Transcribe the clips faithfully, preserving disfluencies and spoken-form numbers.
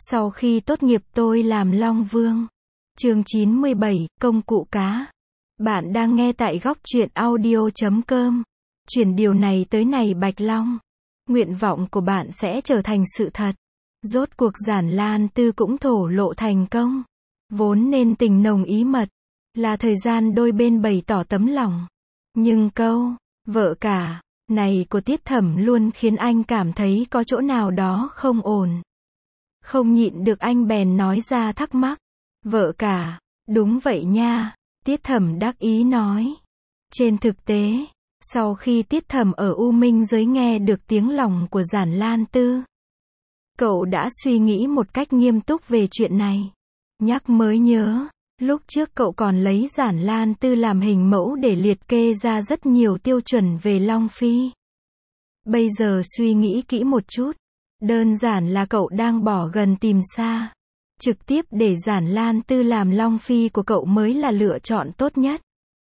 Sau khi tốt nghiệp tôi làm Long Vương. Chương chín mươi bảy, công cụ cá. Bạn đang nghe tại góc truyện audio chấm com. Chuyển điều này tới này Bạch Long. Nguyện vọng của bạn sẽ trở thành sự thật. Rốt cuộc Giản Lan Tư cũng thổ lộ thành công. Vốn nên tình nồng ý mật, là thời gian đôi bên bày tỏ tấm lòng. Nhưng câu, vợ cả, này của Tiết Thẩm luôn khiến anh cảm thấy có chỗ nào đó không ổn. Không nhịn được anh bèn nói ra thắc mắc. Vợ cả, đúng vậy nha, Tiết Thẩm đắc ý nói. Trên thực tế, sau khi Tiết Thẩm ở U Minh giới nghe được tiếng lòng của Giản Lan Tư, cậu đã suy nghĩ một cách nghiêm túc về chuyện này. Nhắc mới nhớ, lúc trước cậu còn lấy Giản Lan Tư làm hình mẫu để liệt kê ra rất nhiều tiêu chuẩn về Long Phi. Bây giờ suy nghĩ kỹ một chút, đơn giản là cậu đang bỏ gần tìm xa. Trực tiếp để Giản Lan Tư làm Long Phi của cậu mới là lựa chọn tốt nhất.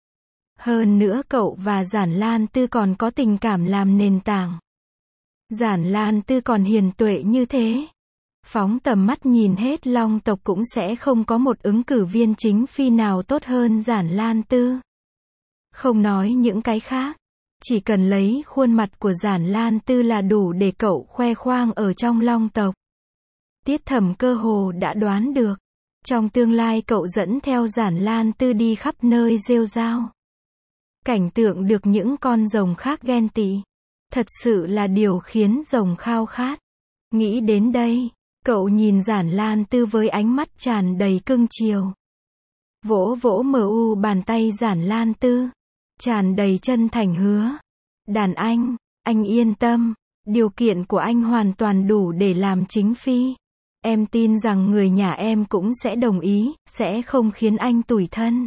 Hơn nữa cậu và Giản Lan Tư còn có tình cảm làm nền tảng. Giản Lan Tư còn hiền tuệ như thế. Phóng tầm mắt nhìn hết Long tộc cũng sẽ không có một ứng cử viên chính phi nào tốt hơn Giản Lan Tư. Không nói những cái khác, chỉ cần lấy khuôn mặt của Giản Lan Tư là đủ để cậu khoe khoang ở trong Long tộc. Tiết Thẩm cơ hồ đã đoán được, trong tương lai cậu dẫn theo Giản Lan Tư đi khắp nơi rêu rao. Cảnh tượng được những con rồng khác ghen tị, thật sự là điều khiến rồng khao khát. Nghĩ đến đây, cậu nhìn Giản Lan Tư với ánh mắt tràn đầy cưng chiều. Vỗ vỗ mờ u bàn tay Giản Lan Tư, tràn đầy chân thành hứa. Đàn anh, anh yên tâm, điều kiện của anh hoàn toàn đủ để làm chính phi. Em tin rằng người nhà em cũng sẽ đồng ý, sẽ không khiến anh tủi thân.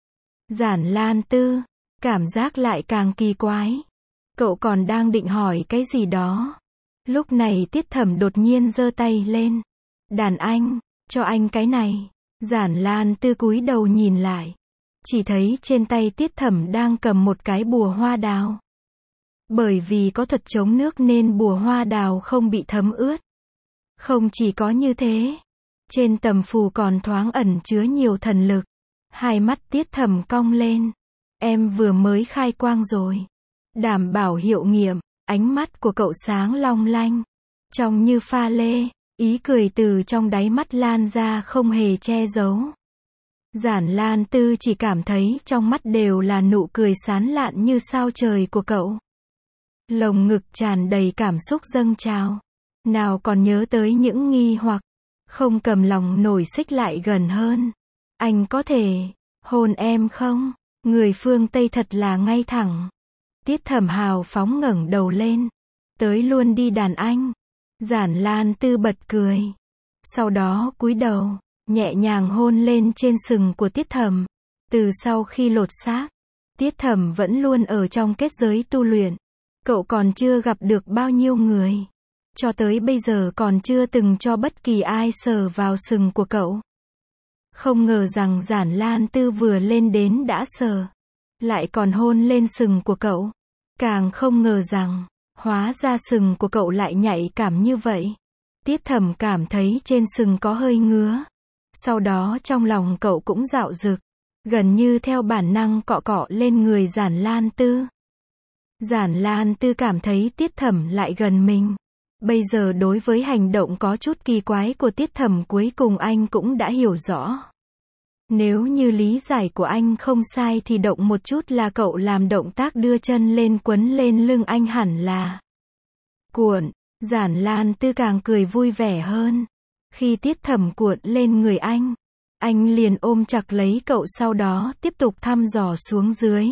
Giản Lan Tư, cảm giác lại càng kỳ quái. Cậu còn đang định hỏi cái gì đó. Lúc này Tiết Thẩm đột nhiên giơ tay lên. Đàn anh, cho anh cái này. Giản Lan Tư cúi đầu nhìn lại. Chỉ thấy trên tay Tiết Thẩm đang cầm một cái bùa hoa đào. Bởi vì có thuật chống nước nên bùa hoa đào không bị thấm ướt. Không chỉ có như thế, trên tầm phù còn thoáng ẩn chứa nhiều thần lực. Hai mắt Tiết Thẩm cong lên. Em vừa mới khai quang rồi. Đảm bảo hiệu nghiệm, ánh mắt của cậu sáng long lanh. Trông như pha lê, ý cười từ trong đáy mắt lan ra không hề che giấu. Giản Lan Tư chỉ cảm thấy trong mắt đều là nụ cười sán lạn như sao trời của cậu. Lồng ngực tràn đầy cảm xúc dâng trào. Nào còn nhớ tới những nghi hoặc, không cầm lòng nổi xích lại gần hơn. Anh có thể hôn em không? Người phương Tây thật là ngay thẳng. Tiết Thẩm hào phóng ngẩng đầu lên. Tới luôn đi đàn anh. Giản Lan Tư bật cười. Sau đó cúi đầu, nhẹ nhàng hôn lên trên sừng của Tiết Thẩm. Từ sau khi lột xác, Tiết Thẩm vẫn luôn ở trong kết giới tu luyện. Cậu còn chưa gặp được bao nhiêu người. Cho tới bây giờ còn chưa từng cho bất kỳ ai sờ vào sừng của cậu. Không ngờ rằng Giản Lan Tư vừa lên đến đã sờ, lại còn hôn lên sừng của cậu. Càng không ngờ rằng, hóa ra sừng của cậu lại nhạy cảm như vậy. Tiết Thẩm cảm thấy trên sừng có hơi ngứa. Sau đó trong lòng cậu cũng dạo dực, gần như theo bản năng cọ cọ lên người Giản Lan Tư. Giản Lan Tư cảm thấy Tiết Thẩm lại gần mình. Bây giờ đối với hành động có chút kỳ quái của Tiết Thẩm cuối cùng anh cũng đã hiểu rõ. Nếu như lý giải của anh không sai thì động một chút là cậu làm động tác đưa chân lên quấn lên lưng anh hẳn là cuộn. Giản Lan Tư càng cười vui vẻ hơn. Khi Tiết Thẩm cuộn lên người anh, anh liền ôm chặt lấy cậu sau đó tiếp tục thăm dò xuống dưới.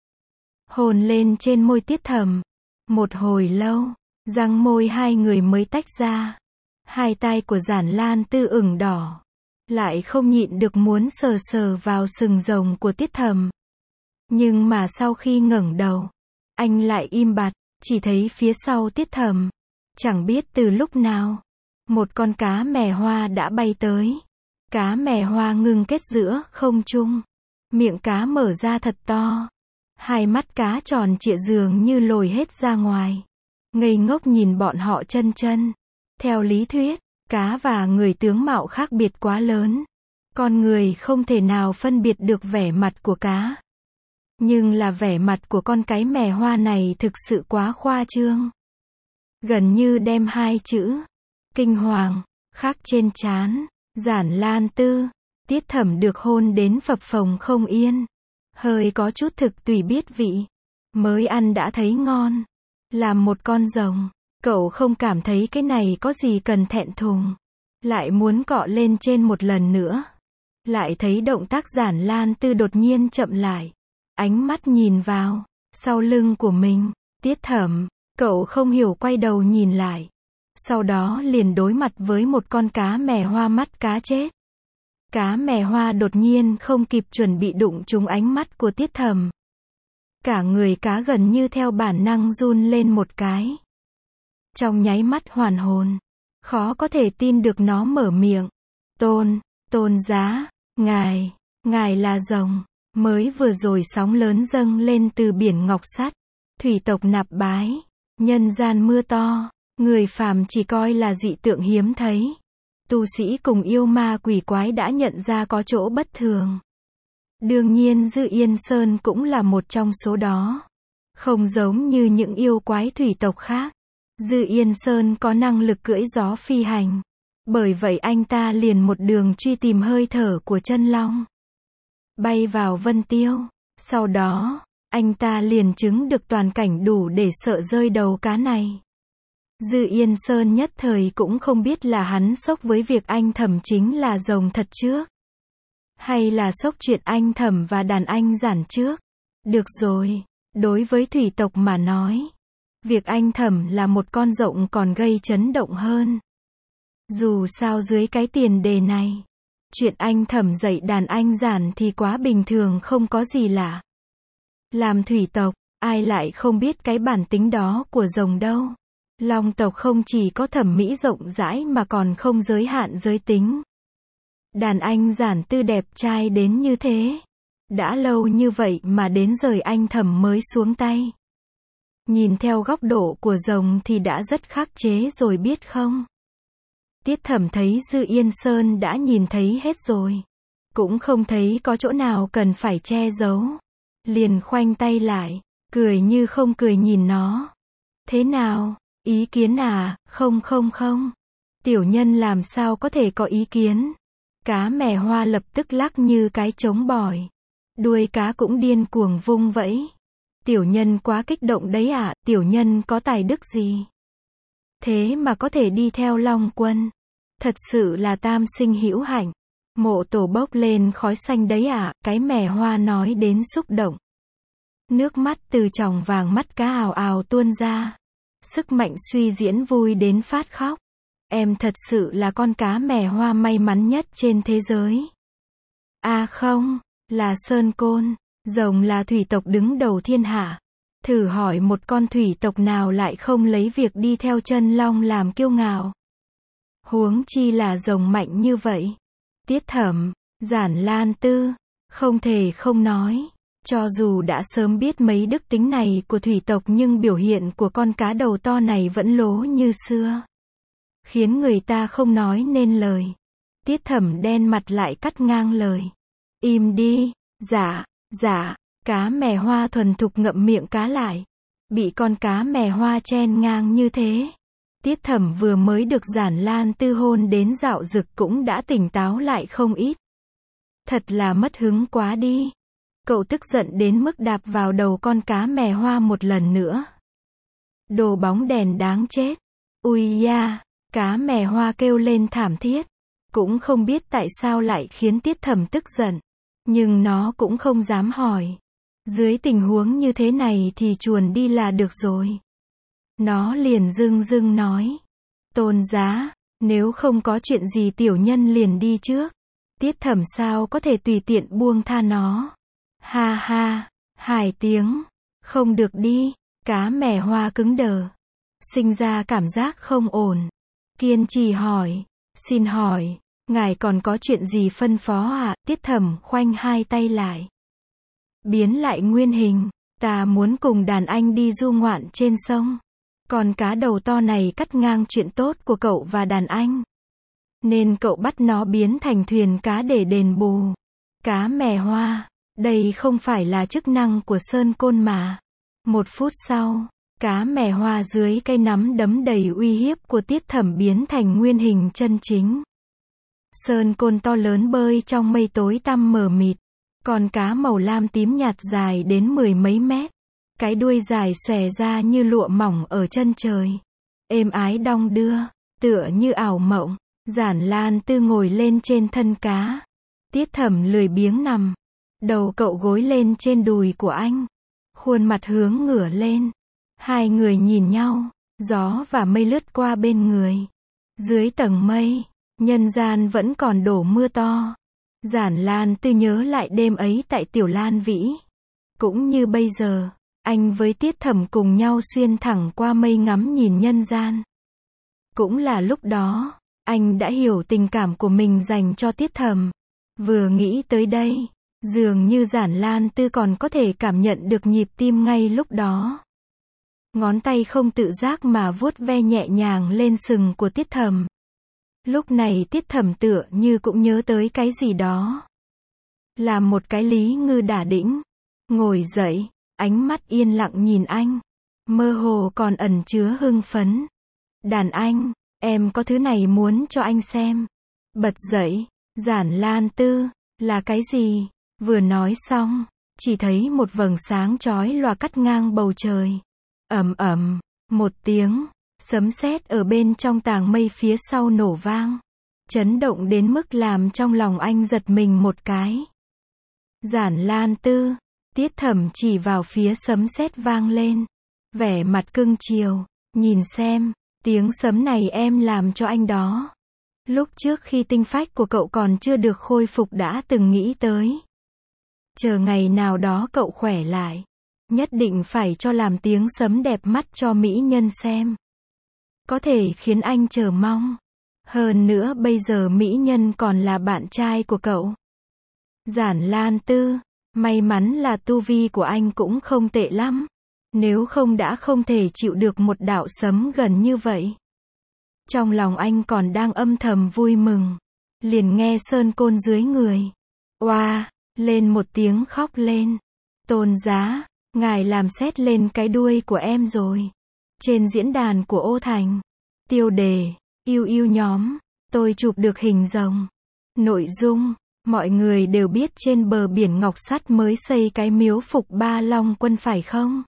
Hôn lên trên môi Tiết Thẩm. Một hồi lâu, răng môi hai người mới tách ra. Hai tay của Giản Lan Tư ửng đỏ. Lại không nhịn được muốn sờ sờ vào sừng rồng của Tiết Thẩm. Nhưng mà sau khi ngẩng đầu, anh lại im bặt, chỉ thấy phía sau Tiết Thẩm. Chẳng biết từ lúc nào, một con cá mè hoa đã bay tới. Cá mè hoa ngưng kết giữa không trung. Miệng cá mở ra thật to. Hai mắt cá tròn trịa dường như lồi hết ra ngoài. Ngây ngốc nhìn bọn họ chân chân. Theo lý thuyết, Cá và người tướng mạo khác biệt quá lớn. Con người không thể nào phân biệt được vẻ mặt của cá. Nhưng là vẻ mặt của con cái mè hoa này thực sự quá khoa trương. Gần như đem hai chữ kinh hoàng khắc trên trán. Giản Lan Tư, Tiết Thẩm được hôn đến phập phồng không yên. Hơi có chút thực tùy biết vị. Mới ăn đã thấy ngon. Làm một con rồng, cậu không cảm thấy cái này có gì cần thẹn thùng. Lại muốn cọ lên trên một lần nữa. Lại thấy động tác Giản Lan Tư đột nhiên chậm lại. Ánh mắt nhìn vào, sau lưng của mình. Tiết Thẩm, cậu không hiểu quay đầu nhìn lại. Sau đó liền đối mặt với một con cá mè hoa mắt cá chết. Cá mè hoa đột nhiên không kịp chuẩn bị đụng trúng ánh mắt của Tiết Thẩm. Cả người cá gần như theo bản năng run lên một cái. Trong nháy mắt hoàn hồn. Khó có thể tin được nó mở miệng. Tôn, Tôn giá, ngài, ngài là rồng. Mới vừa rồi sóng lớn dâng lên từ biển ngọc sắt. Thủy tộc nạp bái. Nhân gian mưa to. Người phàm chỉ coi là dị tượng hiếm thấy. Tu sĩ cùng yêu ma quỷ quái đã nhận ra có chỗ bất thường. Đương nhiên Dư Yên Sơn cũng là một trong số đó. Không giống như những yêu quái thủy tộc khác. Dư Yên Sơn có năng lực cưỡi gió phi hành. Bởi vậy anh ta liền một đường truy tìm hơi thở của chân long. Bay vào Vân Tiêu. Sau đó, anh ta liền chứng được toàn cảnh đủ để sợ rơi đầu cá này. Dư Yên Sơn nhất thời cũng không biết là hắn sốc với việc anh Thẩm chính là rồng thật trước. Hay là sốc chuyện anh Thẩm và đàn anh Giản trước. Được rồi, đối với thủy tộc mà nói. Việc anh Thẩm là một con rộng còn gây chấn động hơn. Dù sao dưới cái tiền đề này. Chuyện anh Thẩm dạy đàn anh Giản thì quá bình thường không có gì lạ. Làm thủy tộc, ai lại không biết cái bản tính đó của rồng đâu. Long tộc không chỉ có thẩm mỹ rộng rãi mà còn không giới hạn giới tính. Đàn anh Giản Tư đẹp trai đến như thế. Đã lâu như vậy mà đến giờ anh Thẩm mới xuống tay. Nhìn theo góc độ của rồng thì đã rất khắc chế rồi biết không? Tiết Thẩm thấy Dư Yên Sơn đã nhìn thấy hết rồi. Cũng không thấy có chỗ nào cần phải che giấu. Liền khoanh tay lại, cười như không cười nhìn nó. Thế nào? Ý kiến à? Không không không. Tiểu nhân làm sao có thể có ý kiến? Cá mè hoa lập tức lắc như cái trống bỏi. Đuôi cá cũng điên cuồng vung vẫy. Tiểu nhân quá kích động đấy ạ, à, tiểu nhân có tài đức gì? Thế mà có thể đi theo Long Quân. Thật sự là tam sinh hữu hạnh. Mộ tổ bốc lên khói xanh đấy ạ, à, cái mè hoa nói đến xúc động. Nước mắt từ tròng vàng mắt cá ào ào tuôn ra. Sức mạnh suy diễn vui đến phát khóc. Em thật sự là con cá mè hoa may mắn nhất trên thế giới. À không, là Sơn Côn. Rồng là thủy tộc đứng đầu thiên hạ. Thử hỏi một con thủy tộc nào lại không lấy việc đi theo chân long làm kiêu ngạo. Huống chi là rồng mạnh như vậy. Tiết Thẩm, Giản Lan Tư, không thể không nói. Cho dù đã sớm biết mấy đức tính này của thủy tộc nhưng biểu hiện của con cá đầu to này vẫn lố như xưa. Khiến người ta không nói nên lời. Tiết Thẩm đen mặt lại cắt ngang lời. Im đi, dạ, dạ, cá mè hoa thuần thục ngậm miệng cá lại. Bị con cá mè hoa chen ngang như thế. Tiết Thẩm vừa mới được Giản Lan Tư hôn đến dạo dực cũng đã tỉnh táo lại không ít. Thật là mất hứng quá đi. Cậu tức giận đến mức đạp vào đầu con cá mè hoa một lần nữa. Đồ bóng đèn đáng chết. Ui da, cá mè hoa kêu lên thảm thiết. Cũng không biết tại sao lại khiến Tiết Thẩm tức giận. Nhưng nó cũng không dám hỏi. Dưới tình huống như thế này thì chuồn đi là được rồi. Nó liền dưng dưng nói. Tôn giá, nếu không có chuyện gì tiểu nhân liền đi trước. Tiết Thẩm sao có thể tùy tiện buông tha nó. Ha ha, hài tiếng. Không được đi. Cá mè hoa cứng đờ. Sinh ra cảm giác không ổn. Kiên trì hỏi. Xin hỏi, ngài còn có chuyện gì phân phó à? Tiết Thẩm khoanh hai tay lại. Biến lại nguyên hình. Ta muốn cùng đàn anh đi du ngoạn trên sông. Còn cá đầu to này cắt ngang chuyện tốt của cậu và đàn anh. nên cậu bắt nó biến thành thuyền cá để đền bù. Cá mè hoa, đây không phải là chức năng của Sơn Côn mà. Một phút sau, cá mè hoa dưới cây nắm đấm đầy uy hiếp của Tiết Thẩm biến thành nguyên hình chân chính. Sơn Côn to lớn bơi trong mây tối tăm mờ mịt. Con cá màu lam tím nhạt dài đến mười mấy mét. Cái đuôi dài xòe ra như lụa mỏng ở chân trời. Êm ái đong đưa, tựa như ảo mộng. Giản Lan Tư ngồi lên trên thân cá. Tiết Thẩm lười biếng nằm. Đầu cậu gối lên trên đùi của anh. Khuôn mặt hướng ngửa lên. Hai người nhìn nhau. Gió và mây lướt qua bên người. Dưới tầng mây, nhân gian vẫn còn đổ mưa to. Giản Lan Tư nhớ lại đêm ấy tại Tiểu Lan Vĩ. Cũng như bây giờ, anh với Tiết Thẩm cùng nhau xuyên thẳng qua mây ngắm nhìn nhân gian. Cũng là lúc đó, anh đã hiểu tình cảm của mình dành cho Tiết Thẩm. Vừa nghĩ tới đây, dường như Giản Lan Tư còn có thể cảm nhận được nhịp tim ngay lúc đó. Ngón tay không tự giác mà vuốt ve nhẹ nhàng lên sừng của Tiết Thẩm. Lúc này Tiết Thẩm tựa như cũng nhớ tới cái gì đó. Làm một cái Lý Ngư đả đĩnh. Ngồi dậy, ánh mắt yên lặng nhìn anh. Mơ hồ còn ẩn chứa hưng phấn. Đàn anh, em có thứ này muốn cho anh xem. Bật dậy, Giản Lan Tư, là cái gì? Vừa nói xong, chỉ thấy một vầng sáng chói lòa cắt ngang bầu trời. Ầm ầm, một tiếng, sấm sét ở bên trong tàng mây phía sau nổ vang. Chấn động đến mức làm trong lòng anh giật mình một cái. Giản Lan Tư, Tiết Thẩm chỉ vào phía sấm sét vang lên. Vẻ mặt cưng chiều, nhìn xem, tiếng sấm này em làm cho anh đó. Lúc trước khi tinh phách của cậu còn chưa được khôi phục đã từng nghĩ tới. Chờ ngày nào đó cậu khỏe lại. Nhất định phải cho làm tiếng sấm đẹp mắt cho mỹ nhân xem. Có thể khiến anh chờ mong. Hơn nữa bây giờ mỹ nhân còn là bạn trai của cậu. Giản Lan Tư, may mắn là tu vi của anh cũng không tệ lắm. Nếu không đã không thể chịu được một đạo sấm gần như vậy. Trong lòng anh còn đang âm thầm vui mừng. Liền nghe Sơn Côn dưới người. Oa, lên một tiếng khóc lên. Tôn giá, ngài làm sét lên cái đuôi của em rồi. Trên diễn đàn của Ô Thành. Tiêu đề, yêu yêu nhóm, tôi chụp được hình rồng. Nội dung, mọi người đều biết trên bờ biển Ngọc Sắt mới xây cái miếu phục Ba Long Quân phải không?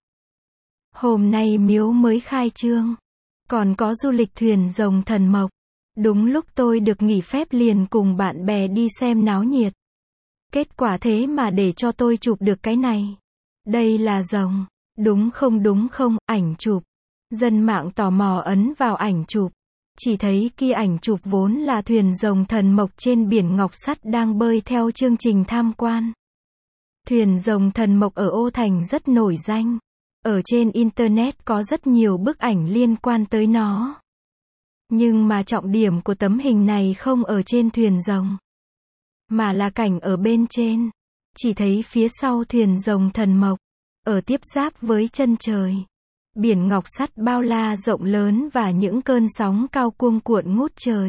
Hôm nay miếu mới khai trương. Còn có du lịch thuyền rồng thần mộc. Đúng lúc tôi được nghỉ phép liền cùng bạn bè đi xem náo nhiệt. Kết quả thế mà để cho tôi chụp được cái này. Đây là rồng. Đúng không đúng không, ảnh chụp. Dân mạng tò mò ấn vào ảnh chụp. Chỉ thấy kia ảnh chụp vốn là thuyền rồng thần mộc trên biển Ngọc Sắt đang bơi theo chương trình tham quan. Thuyền rồng thần mộc ở Ô Thành rất nổi danh. Ở trên Internet có rất nhiều bức ảnh liên quan tới nó. Nhưng mà trọng điểm của tấm hình này không ở trên thuyền rồng. Mà là cảnh ở bên trên. Chỉ thấy phía sau thuyền rồng thần mộc. Ở tiếp giáp với chân trời. Biển Ngọc Sắt bao la rộng lớn và những cơn sóng cao cuông cuộn ngút trời.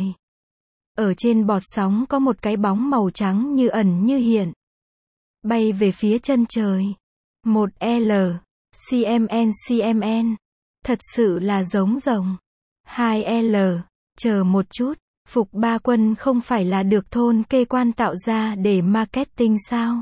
Ở trên bọt sóng có một cái bóng màu trắng như ẩn như hiện. Bay về phía chân trời. Một L. xê em en xê em en. Thật sự là giống rồng. Hai L. Chờ một chút. Phục Ba Quân không phải là được thôn kê quan tạo ra để marketing sao?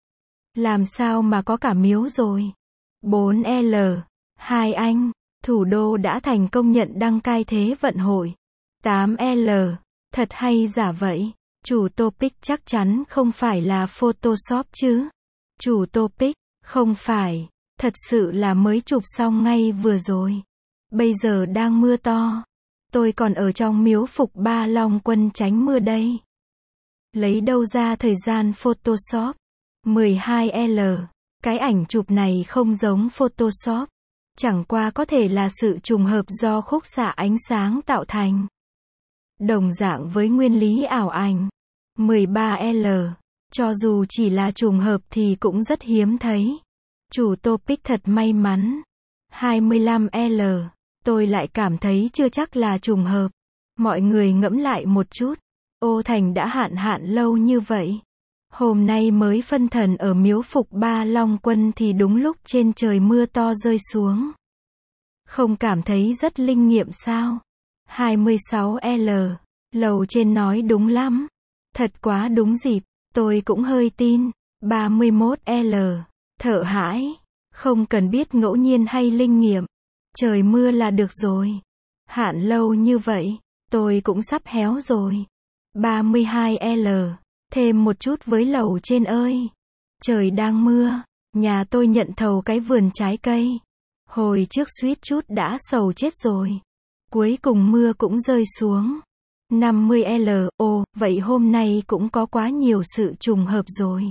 Làm sao mà có cả miếu rồi? Bốn L. Hai anh, thủ đô đã thành công nhận đăng cai Thế vận hội. Tám L. Thật hay giả vậy? Chủ topic chắc chắn không phải là Photoshop chứ? Chủ topic, không phải. Thật sự là mới chụp xong ngay vừa rồi. Bây giờ đang mưa to. Tôi còn ở trong miếu phục Ba Long Quân tránh mưa đây. Lấy đâu ra thời gian Photoshop? mười hai L. Cái ảnh chụp này không giống Photoshop. Chẳng qua có thể là sự trùng hợp do khúc xạ ánh sáng tạo thành. Đồng dạng với nguyên lý ảo ảnh. mười ba L. Cho dù chỉ là trùng hợp thì cũng rất hiếm thấy. Chủ topic thật may mắn. hai mươi lăm L. Tôi lại cảm thấy chưa chắc là trùng hợp. Mọi người ngẫm lại một chút. Ô Thành đã hạn hạn lâu như vậy. Hôm nay mới phân thần ở miếu phục Ba Long Quân thì đúng lúc trên trời mưa to rơi xuống. Không cảm thấy rất linh nghiệm sao? hai mươi sáu L. Lầu trên nói đúng lắm. Thật quá đúng dịp, tôi cũng hơi tin. ba mươi mốt L. Thợ hãi. Không cần biết ngẫu nhiên hay linh nghiệm. Trời mưa là được rồi. Hạn lâu như vậy, tôi cũng sắp héo rồi. ba mươi hai L. Thêm một chút với lầu trên ơi. Trời đang mưa, nhà tôi nhận thầu cái vườn trái cây. Hồi trước suýt chút đã sầu chết rồi. Cuối cùng mưa cũng rơi xuống. năm mươi L. Ồ, vậy hôm nay cũng có quá nhiều sự trùng hợp rồi.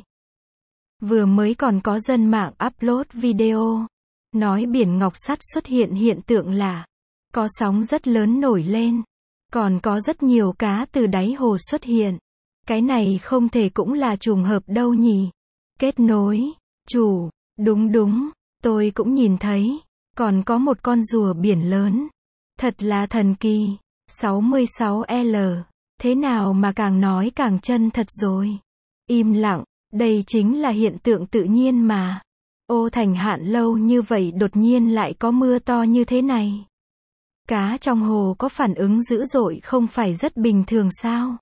Vừa mới còn có dân mạng upload video. Nói biển Ngọc Sắt xuất hiện hiện tượng lạ. Có sóng rất lớn nổi lên. Còn có rất nhiều cá từ đáy hồ xuất hiện. Cái này không thể cũng là trùng hợp đâu nhỉ. Kết nối. Chủ. Đúng đúng. Tôi cũng nhìn thấy. Còn có một con rùa biển lớn. Thật là thần kỳ. sáu mươi sáu L. Thế nào mà càng nói càng chân thật rồi. Im lặng. Đây chính là hiện tượng tự nhiên mà. Ô Thành hạn lâu như vậy đột nhiên lại có mưa to như thế này. Cá trong hồ có phản ứng dữ dội không phải rất bình thường sao?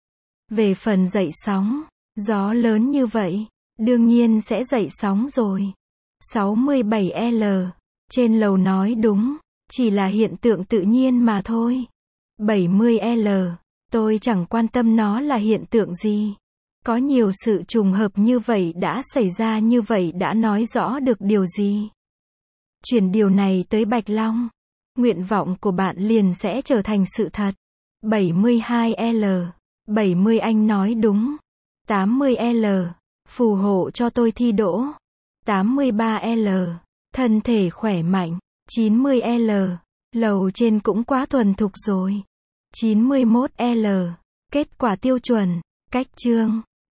Về phần dậy sóng, gió lớn như vậy, đương nhiên sẽ dậy sóng rồi. sáu mươi bảy L. Trên lầu nói đúng, chỉ là hiện tượng tự nhiên mà thôi. bảy mươi L. Tôi chẳng quan tâm nó là hiện tượng gì. Có nhiều sự trùng hợp như vậy đã xảy ra như vậy đã nói rõ được điều gì. Chuyển điều này tới Bạch Long. Nguyện vọng của bạn liền sẽ trở thành sự thật. bảy mươi hai L. bảy mươi anh nói đúng. tám mươi L. Phù hộ cho tôi thi đỗ. tám mươi ba L. Thân thể khỏe mạnh. chín mươi L. Lầu trên cũng quá thuần thục rồi. chín mươi mốt L. Kết quả tiêu chuẩn. Cách chương.